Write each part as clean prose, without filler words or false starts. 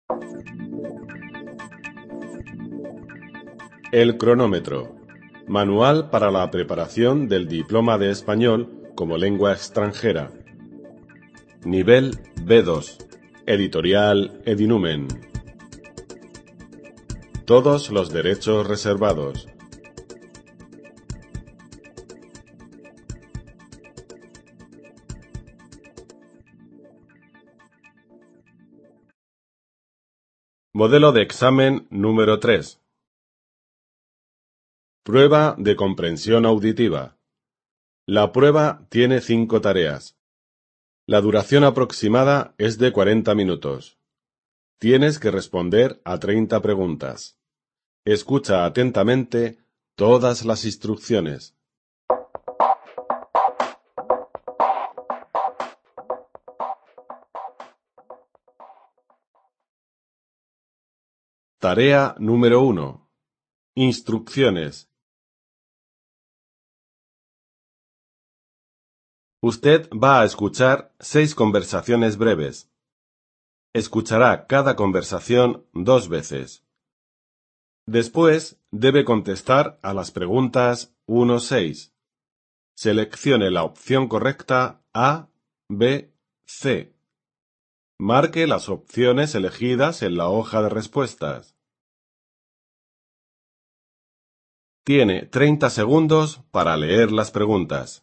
El cronómetro. Manual para la preparación del diploma de español como lengua extranjera. Nivel B2. Editorial Edinumen. Todos los derechos reservados. Modelo de examen número 3. Prueba de comprensión auditiva. La prueba tiene 5 tareas. La duración aproximada es de 40 minutos. Tienes que responder a 30 preguntas. Escucha atentamente todas las instrucciones. Tarea número 1. Instrucciones. Usted va a escuchar 6 conversaciones breves. Escuchará cada conversación 2 veces. Después debe contestar a las preguntas 1-6. Seleccione la opción correcta A, B, C. Marque las opciones elegidas en la hoja de respuestas. Tiene 30 segundos para leer las preguntas.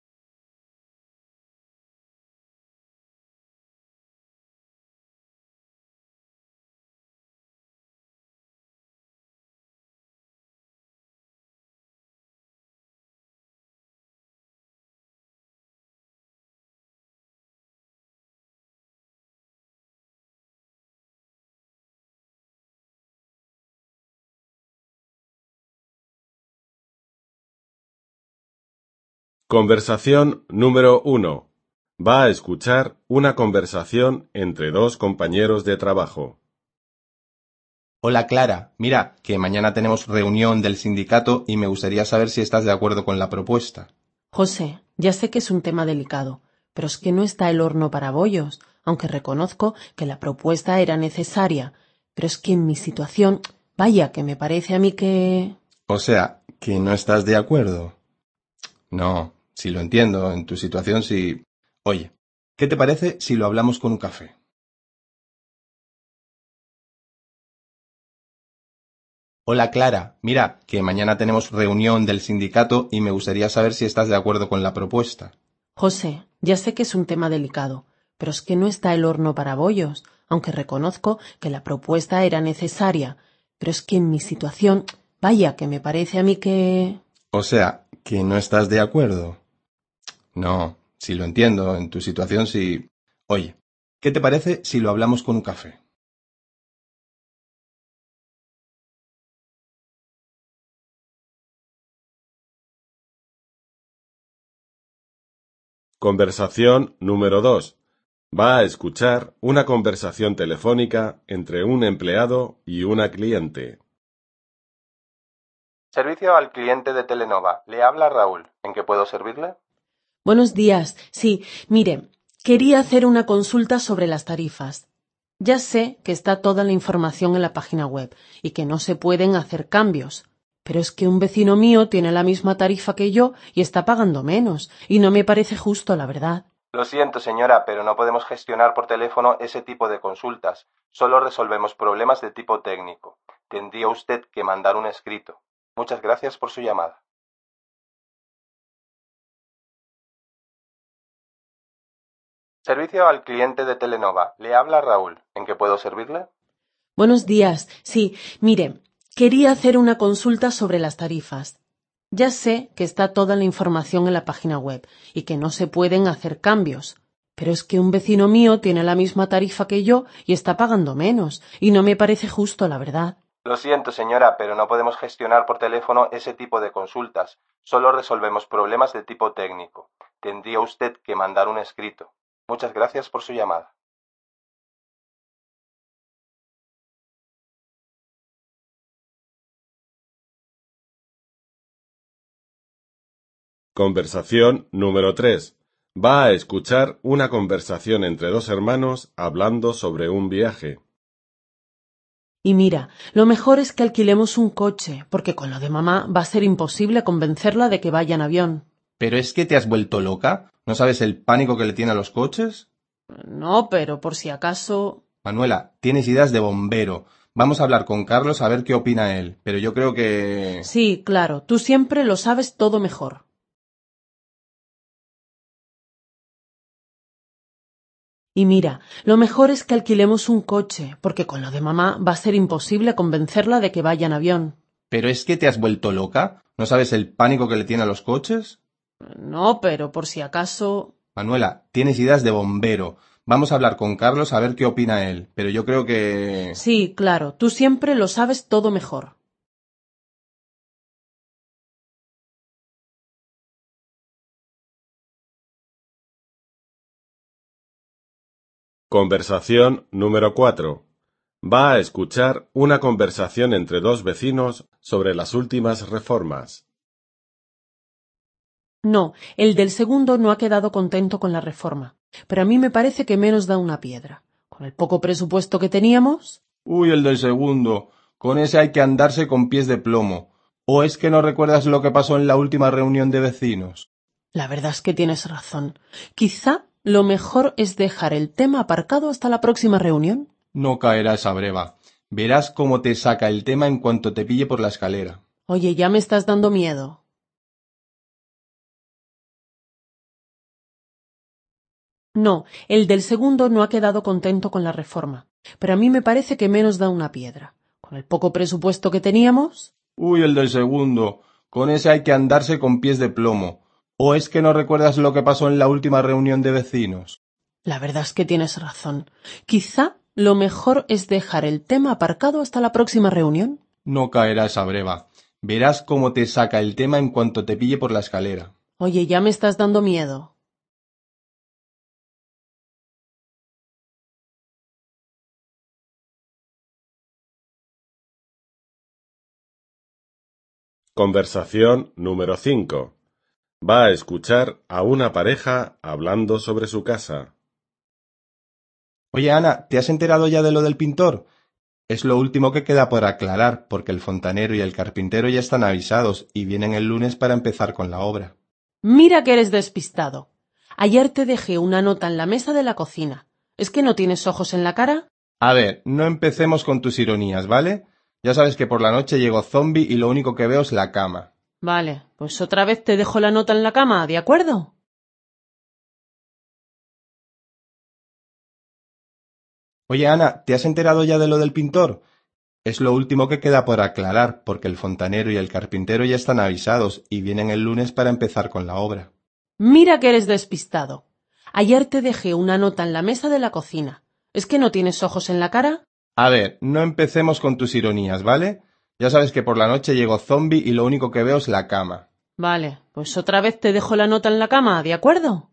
Conversación número 1. Va a escuchar una conversación entre 2 compañeros de trabajo. Hola Clara, mira, que mañana tenemos reunión del sindicato y me gustaría saber si estás de acuerdo con la propuesta. José, ya sé que es un tema delicado, pero es que no está el horno para bollos, aunque reconozco que la propuesta era necesaria, pero es que en mi situación, vaya, que me parece a mí que... O sea, que no estás de acuerdo. No, si lo entiendo, en tu situación sí. Oye, ¿qué te parece si lo hablamos con un café? Hola Clara, mira, que mañana tenemos reunión del sindicato y me gustaría saber si estás de acuerdo con la propuesta. José, ya sé que es un tema delicado, pero es que no está el horno para bollos, aunque reconozco que la propuesta era necesaria, pero es que en mi situación, vaya, que me parece a mí que... O sea, que no estás de acuerdo. No, si lo entiendo, en tu situación sí. Oye, ¿qué te parece si lo hablamos con un café? Conversación número 2. Va a escuchar una conversación telefónica entre un empleado y una cliente. Servicio al cliente de Telenova. Le habla Raúl. ¿En qué puedo servirle? Buenos días. Sí, mire, quería hacer una consulta sobre las tarifas. Ya sé que está toda la información en la página web y que no se pueden hacer cambios, pero es que un vecino mío tiene la misma tarifa que yo y está pagando menos, y no me parece justo, la verdad. Lo siento, señora, pero no podemos gestionar por teléfono ese tipo de consultas. Solo resolvemos problemas de tipo técnico. Tendría usted que mandar un escrito. Muchas gracias por su llamada. Servicio al cliente de Telenova. Le habla Raúl. ¿En qué puedo servirle? Buenos días. Sí, mire, quería hacer una consulta sobre las tarifas. Ya sé que está toda la información en la página web y que no se pueden hacer cambios, pero es que un vecino mío tiene la misma tarifa que yo y está pagando menos, y no me parece justo, la verdad. Lo siento, señora, pero no podemos gestionar por teléfono ese tipo de consultas. Solo resolvemos problemas de tipo técnico. Tendría usted que mandar un escrito. Muchas gracias por su llamada. Conversación número 3. Va a escuchar una conversación entre 2 hermanos hablando sobre un viaje. Y mira, lo mejor es que alquilemos un coche, porque con lo de mamá va a ser imposible convencerla de que vaya en avión. ¿Pero es que te has vuelto loca? ¿No sabes el pánico que le tiene a los coches? No, pero por si acaso... Manuela, tienes ideas de bombero. Vamos a hablar con Carlos a ver qué opina él, pero yo creo que... Sí, claro, tú siempre lo sabes todo mejor. Y mira, lo mejor es que alquilemos un coche, porque con lo de mamá va a ser imposible convencerla de que vaya en avión. ¿Pero es que te has vuelto loca? ¿No sabes el pánico que le tiene a los coches? No, pero por si acaso... Manuela, tienes ideas de bombero. Vamos a hablar con Carlos a ver qué opina él, pero yo creo que... Sí, claro, tú siempre lo sabes todo mejor. Conversación número 4. Va a escuchar una conversación entre dos vecinos sobre las últimas reformas. No, el del segundo no ha quedado contento con la reforma, pero a mí me parece que menos da una piedra. Con el poco presupuesto que teníamos... Uy, el del segundo. Con ese hay que andarse con pies de plomo. ¿O es que no recuerdas lo que pasó en la última reunión de vecinos? La verdad es que tienes razón. Quizá lo mejor es dejar el tema aparcado hasta la próxima reunión. No caerá esa breva. Verás cómo te saca el tema en cuanto te pille por la escalera. Oye, ya me estás dando miedo. No, el del segundo no ha quedado contento con la reforma, pero a mí me parece que menos da una piedra. Con el poco presupuesto que teníamos... Uy, el del segundo. Con ese hay que andarse con pies de plomo. ¿O es que no recuerdas lo que pasó en la última reunión de vecinos? La verdad es que tienes razón. Quizá lo mejor es dejar el tema aparcado hasta la próxima reunión. No caerá esa breva. Verás cómo te saca el tema en cuanto te pille por la escalera. Oye, ya me estás dando miedo. Conversación número 5. Va a escuchar a una pareja hablando sobre su casa. Oye, Ana, ¿te has enterado ya de lo del pintor? Es lo último que queda por aclarar, porque el fontanero y el carpintero ya están avisados y vienen el lunes para empezar con la obra. Mira que eres despistado. Ayer te dejé una nota en la mesa de la cocina. ¿Es que no tienes ojos en la cara? A ver, no empecemos con tus ironías, ¿vale? Ya sabes que por la noche llego zombie y lo único que veo es la cama. Vale, pues otra vez te dejo la nota en la cama, ¿de acuerdo? Oye, Ana, ¿te has enterado ya de lo del pintor? Es lo último que queda por aclarar, porque el fontanero y el carpintero ya están avisados y vienen el lunes para empezar con la obra. Mira que eres despistado. Ayer te dejé una nota en la mesa de la cocina. ¿Es que no tienes ojos en la cara? A ver, no empecemos con tus ironías, ¿vale? Ya sabes que por la noche llego zombie y lo único que veo es la cama. Vale, pues otra vez te dejo la nota en la cama, ¿de acuerdo?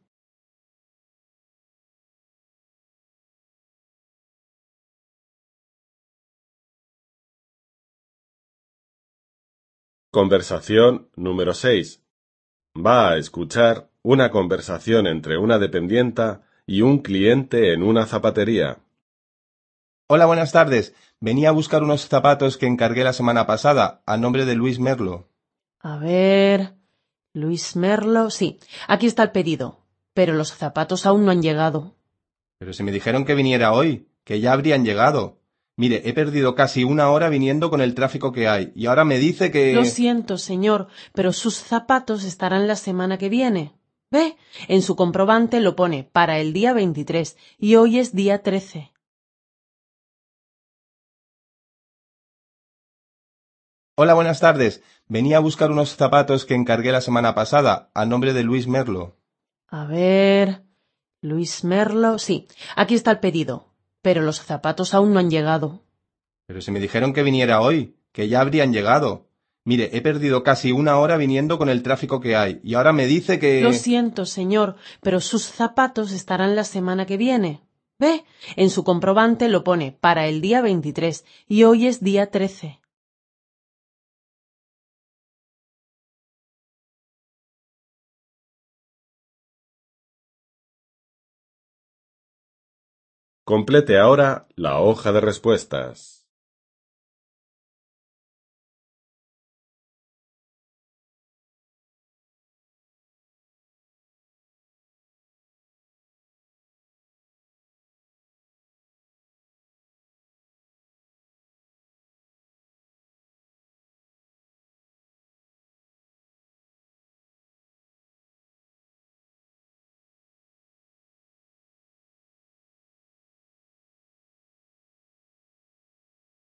Conversación número 6. Va a escuchar una conversación entre una dependienta y un cliente en una zapatería. Hola, buenas tardes. Venía a buscar unos zapatos que encargué la semana pasada, a nombre de Luis Merlo. A ver... Luis Merlo... Sí, aquí está el pedido. Pero los zapatos aún no han llegado. Pero si me dijeron que viniera hoy, que ya habrían llegado. Mire, he perdido casi una hora viniendo con el tráfico que hay, y ahora me dice que... Lo siento, señor, pero sus zapatos estarán la semana que viene. ¿Ve? En su comprobante lo pone para el día 23 y hoy es día 13. Hola, buenas tardes. Venía a buscar unos zapatos que encargué la semana pasada, a nombre de Luis Merlo. A ver... Luis Merlo... Sí, aquí está el pedido. Pero los zapatos aún no han llegado. Pero si me dijeron que viniera hoy, que ya habrían llegado. Mire, he perdido casi una hora viniendo con el tráfico que hay, y ahora me dice que... Lo siento, señor, pero sus zapatos estarán la semana que viene. ¿Ve? En su comprobante lo pone para el día 23 y hoy es día 13. Complete ahora la hoja de respuestas.